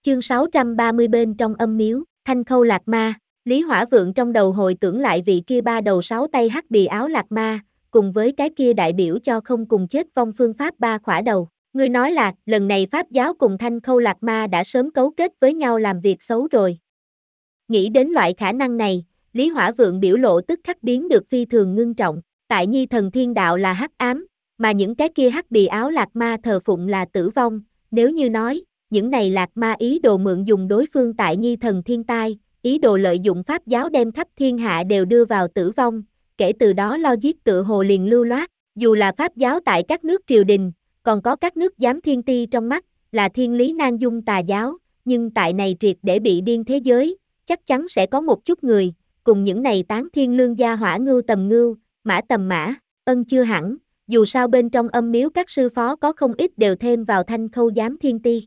Chương 630 bên trong âm miếu, Thanh Khâu Lạc Ma. Lý Hỏa Vượng trong đầu hồi tưởng lại vị kia ba đầu sáu tay hắc bì áo lạc ma, cùng với cái kia đại biểu cho không cùng chết vong phương pháp ba khỏa đầu. Ngươi nói là, lần này Pháp giáo cùng Thanh Khâu Lạc Ma đã sớm cấu kết với nhau làm việc xấu rồi. Nghĩ đến loại khả năng này, Lý Hỏa Vượng biểu lộ tức khắc biến được phi thường ngưng trọng. Tại Nhi thần thiên đạo là hắc ám, mà những cái kia hắc bì áo lạc ma thờ phụng là tử vong. Nếu như nói, những này lạc ma ý đồ mượn dùng đối phương tại Nhi thần thiên tai, ý đồ lợi dụng Pháp giáo đem khắp thiên hạ đều đưa vào tử vong, kể từ đó logic tựa hồ liền lưu loát. Dù là Pháp giáo tại các nước triều đình, còn có các nước giám thiên ti trong mắt, là thiên lý nan dung tà giáo, nhưng tại này triệt để bị điên thế giới, chắc chắn sẽ có một chút người, cùng những này tán thiên lương gia hỏa ngưu tầm ngưu, mã tầm mã, chưa hẳn, dù sao bên trong âm miếu các sư phó có không ít đều thêm vào Thanh Khâu giám thiên ti.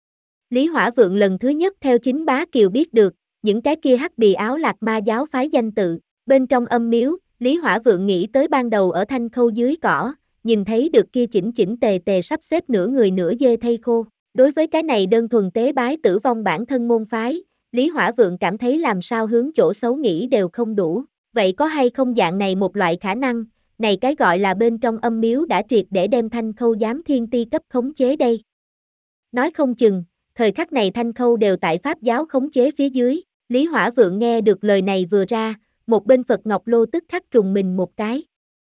Lý Hỏa Vượng lần thứ nhất theo chính bá Kiều biết được, những cái kia hắc bì áo lạc ma giáo phái danh tự, bên trong âm miếu, Lý Hỏa Vượng nghĩ tới ban đầu ở Thanh Khâu dưới cỏ, nhìn thấy được kia chỉnh chỉnh tề tề sắp xếp nửa người nửa dê thây khô. Đối với cái này đơn thuần tế bái tử vong bản thân môn phái, Lý Hỏa Vượng cảm thấy làm sao hướng chỗ xấu nghĩ đều không đủ. Vậy có hay không dạng này một loại khả năng, này cái gọi là bên trong âm miếu đã triệt để đem Thanh Khâu giám thiên ti cấp khống chế đây. Nói không chừng, thời khắc này Thanh Khâu đều tại Pháp giáo khống chế phía dưới. Lý Hỏa Vượng nghe được lời này vừa ra, một bên Phật Ngọc Lô tức khắc trùng mình một cái.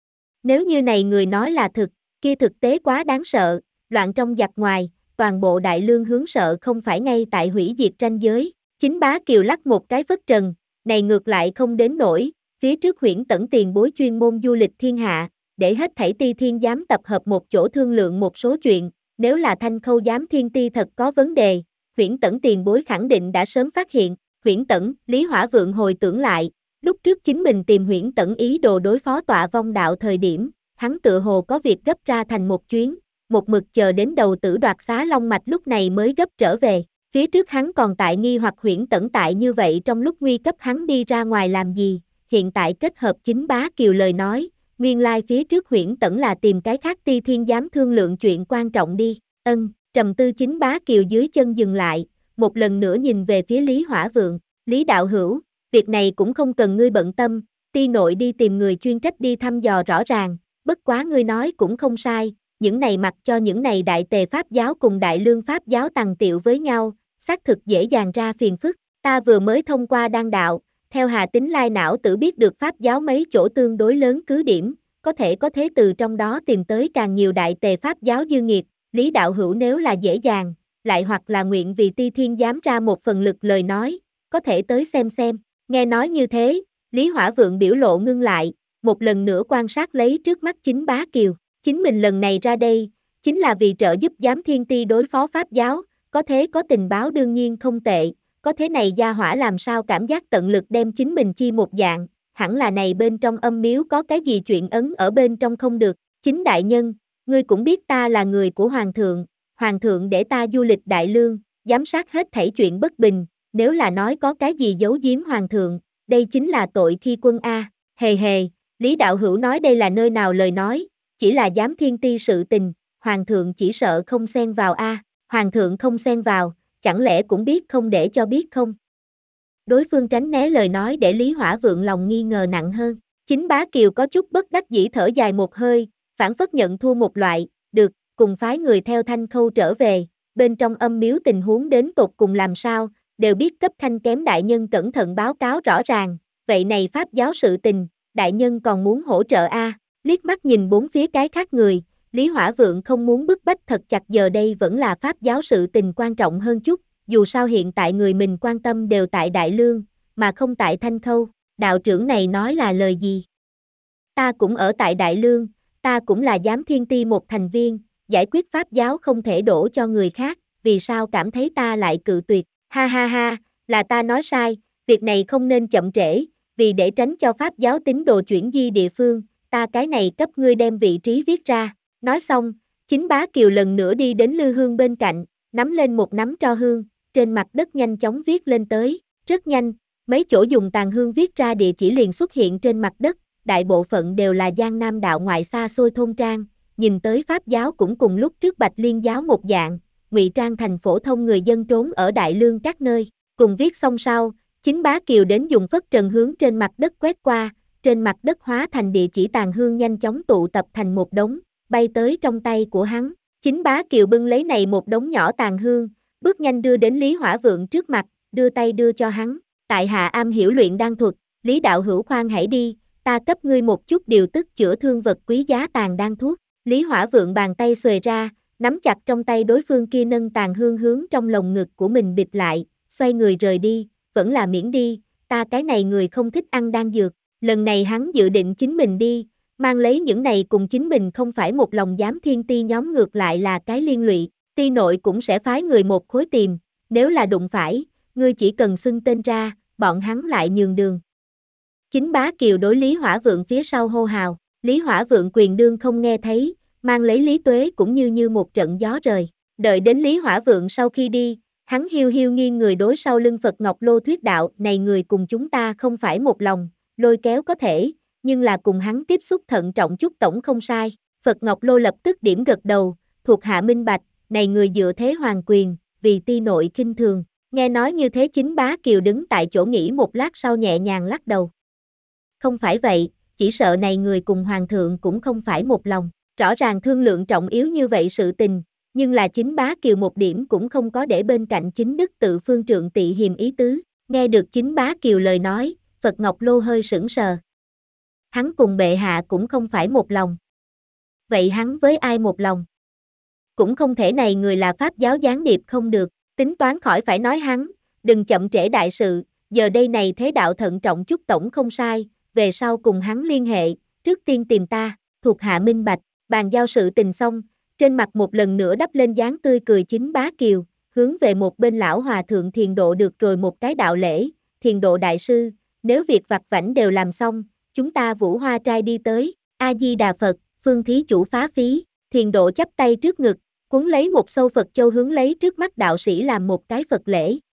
Nếu như này người nói là thực, kia thực tế quá đáng sợ, loạn trong giặc ngoài, toàn bộ Đại Lương hướng sợ không phải ngay tại hủy diệt ranh giới. Chính bá Kiều lắc một cái phất trần, này ngược lại không đến nổi, phía trước Huyễn Tẩn tiền bối chuyên môn du lịch thiên hạ, để hết thảy ti thiên giám tập hợp một chỗ thương lượng một số chuyện, nếu là Thanh Khâu giám thiên ti thật có vấn đề, Huyễn Tẩn tiền bối khẳng định đã sớm phát hiện. Huyễn Tẩn, Lý Hỏa Vượng hồi tưởng lại, lúc trước chính mình tìm Huyễn Tẩn ý đồ đối phó tọa vong đạo thời điểm, hắn tựa hồ có việc gấp ra thành một chuyến, một mực chờ đến đầu tử đoạt xá long mạch lúc này mới gấp trở về. Phía trước hắn còn tại nghi hoặc Huyễn Tẩn tại như vậy trong lúc nguy cấp hắn đi ra ngoài làm gì, hiện tại kết hợp chính bá Kiều lời nói, nguyên lai phía trước Huyễn Tẩn là tìm cái khác ti thiên giám thương lượng chuyện quan trọng đi. Trầm tư chính bá Kiều dưới chân dừng lại, một lần nữa nhìn về phía Lý Hỏa Vượng. Lý đạo hữu, việc này cũng không cần ngươi bận tâm, ti nội đi tìm người chuyên trách đi thăm dò rõ ràng, bất quá ngươi nói cũng không sai, những này mặc cho những này đại tề Pháp giáo cùng đại lương Pháp giáo tằng tiệu với nhau, xác thực dễ dàng ra phiền phức. Ta vừa mới thông qua đan đạo, theo Hà Tín Lai não tử biết được Pháp giáo mấy chỗ tương đối lớn cứ điểm, có thể có thế từ trong đó tìm tới càng nhiều đại tề Pháp giáo dư nghiệt. Lý đạo hữu nếu là dễ dàng, lại hoặc là nguyện vì ti thiên giám ra một phần lực lời nói, có thể tới xem. Nghe nói như thế, Lý Hỏa Vượng biểu lộ ngưng lại, một lần nữa quan sát lấy trước mắt chính bá Kiều. Chính mình lần này ra đây, chính là vì trợ giúp giám thiên ti đối phó Pháp giáo, có thế có tình báo đương nhiên không tệ, có thế này gia hỏa làm sao cảm giác tận lực đem chính mình chi một dạng, hẳn là này bên trong âm miếu có cái gì chuyện ấn ở bên trong không được. Chính đại nhân, ngươi cũng biết ta là người của Hoàng thượng để ta du lịch Đại Lương, giám sát hết thảy chuyện bất bình, nếu là nói có cái gì giấu giếm Hoàng thượng, đây chính là tội khi quân A. Hề, Lý đạo hữu nói đây là nơi nào lời nói, chỉ là giám thiên ti sự tình, Hoàng thượng chỉ sợ không xen vào A. Hoàng thượng không xen vào, chẳng lẽ cũng biết không để cho biết không? Đối phương tránh né lời nói để Lý Hỏa Vượng lòng nghi ngờ nặng hơn. Chính bá Kiều có chút bất đắc dĩ thở dài một hơi, phản phất nhận thua một loại, được, cùng phái người theo Thanh Khâu trở về, bên trong âm miếu tình huống đến tột cùng làm sao, đều biết cấp khanh kém đại nhân cẩn thận báo cáo rõ ràng, vậy này Pháp giáo sự tình, đại nhân còn muốn hỗ trợ a? Liếc mắt nhìn bốn phía cái khác người, Lý Hỏa Vượng không muốn bức bách thật chặt, giờ đây vẫn là Pháp giáo sự tình quan trọng hơn chút, dù sao hiện tại người mình quan tâm đều tại Đại Lương, mà không tại Thanh Khâu. Đạo trưởng này nói là lời gì? Ta cũng ở tại Đại Lương, ta cũng là giám thiên ti một thành viên, giải quyết Pháp giáo không thể đổ cho người khác, vì sao cảm thấy ta lại cự tuyệt? Ha, là ta nói sai, việc này không nên chậm trễ, vì để tránh cho Pháp giáo tín đồ chuyển di địa phương, ta cái này cấp ngươi đem vị trí viết ra. Nói xong, chính bá Kiều lần nữa đi đến lư hương bên cạnh, nắm lên một nắm tro hương, trên mặt đất nhanh chóng viết lên tới, rất nhanh, mấy chỗ dùng tàn hương viết ra địa chỉ liền xuất hiện trên mặt đất, đại bộ phận đều là Giang Nam đạo ngoại xa xôi thôn trang, nhìn tới Pháp giáo cũng cùng lúc trước Bạch Liên giáo một dạng, ngụy trang thành phổ thông người dân trốn ở Đại Lương các nơi. Cùng viết xong sau, Chính Bá Kiều đến dùng phất trần hướng trên mặt đất quét qua, trên mặt đất hóa thành địa chỉ tàn hương nhanh chóng tụ tập thành một đống, bay tới trong tay của hắn. Chính Bá Kiều bưng lấy này một đống nhỏ tàn hương, bước nhanh đưa đến Lý Hỏa Vượng trước mặt, đưa tay đưa cho hắn. Tại hạ am hiểu luyện đan thuật, Lý đạo hữu khoan hãy đi, ta cấp ngươi một chút điều tức chữa thương vật quý giá tàn đan thuốc. Lý Hỏa Vượng bàn tay xuề ra, nắm chặt trong tay đối phương kia nâng tàn hương hướng trong lồng ngực của mình bịt lại, xoay người rời đi, vẫn là miễn đi, ta cái này người không thích ăn đan dược. Lần này hắn dự định chính mình đi, mang lấy những này cùng chính mình không phải một lòng dám thiên ti nhóm ngược lại là cái liên lụy, ti nội cũng sẽ phái người một khối tìm, nếu là đụng phải, ngươi chỉ cần xưng tên ra, bọn hắn lại nhường đường. Chính Bá Kiều đối Lý Hỏa Vượng phía sau hô hào, Lý Hỏa Vượng quyền đương không nghe thấy, mang lấy Lý Tuế cũng như một trận gió rời. Đợi đến Lý Hỏa Vượng sau khi đi, hắn hiu hiu nghiêng người đối sau lưng Phật Ngọc Lô thuyết đạo, này người cùng chúng ta không phải một lòng, lôi kéo có thể, nhưng là cùng hắn tiếp xúc thận trọng chút tổng không sai. Phật Ngọc Lô lập tức điểm gật đầu, thuộc hạ minh bạch, này người dựa thế hoàng quyền, vì ti nội khinh thường. Nghe nói như thế Chính Bá Kiều đứng tại chỗ nghĩ một lát sau nhẹ nhàng lắc đầu. Không phải vậy, chỉ sợ này người cùng hoàng thượng cũng không phải một lòng. Rõ ràng thương lượng trọng yếu như vậy sự tình, nhưng là Chính Bá Kiều một điểm cũng không có để bên cạnh Chính Đức tự phương trượng tị hiềm ý tứ. Nghe được Chính Bá Kiều lời nói, Phật Ngọc Lô hơi sững sờ. Hắn cùng bệ hạ cũng không phải một lòng. Vậy hắn với ai một lòng? Cũng không thể này người là Pháp giáo gián điệp không được, tính toán khỏi phải nói hắn, đừng chậm trễ đại sự, giờ đây này thế đạo thận trọng chút tổng không sai, về sau cùng hắn liên hệ, trước tiên tìm ta, thuộc hạ minh bạch, bàn giao sự tình xong, trên mặt một lần nữa đắp lên dáng tươi cười Chính Bá Kiều, hướng về một bên lão hòa thượng Thiền Độ được rồi một cái đạo lễ, Thiền Độ đại sư, nếu việc vặt vãnh đều làm xong, chúng ta Vũ Hoa trai đi tới, A-di-đà Phật, Phương thí chủ phá phí, Thiền Độ chắp tay trước ngực, cuốn lấy một sâu Phật châu hướng lấy trước mắt đạo sĩ làm một cái Phật lễ.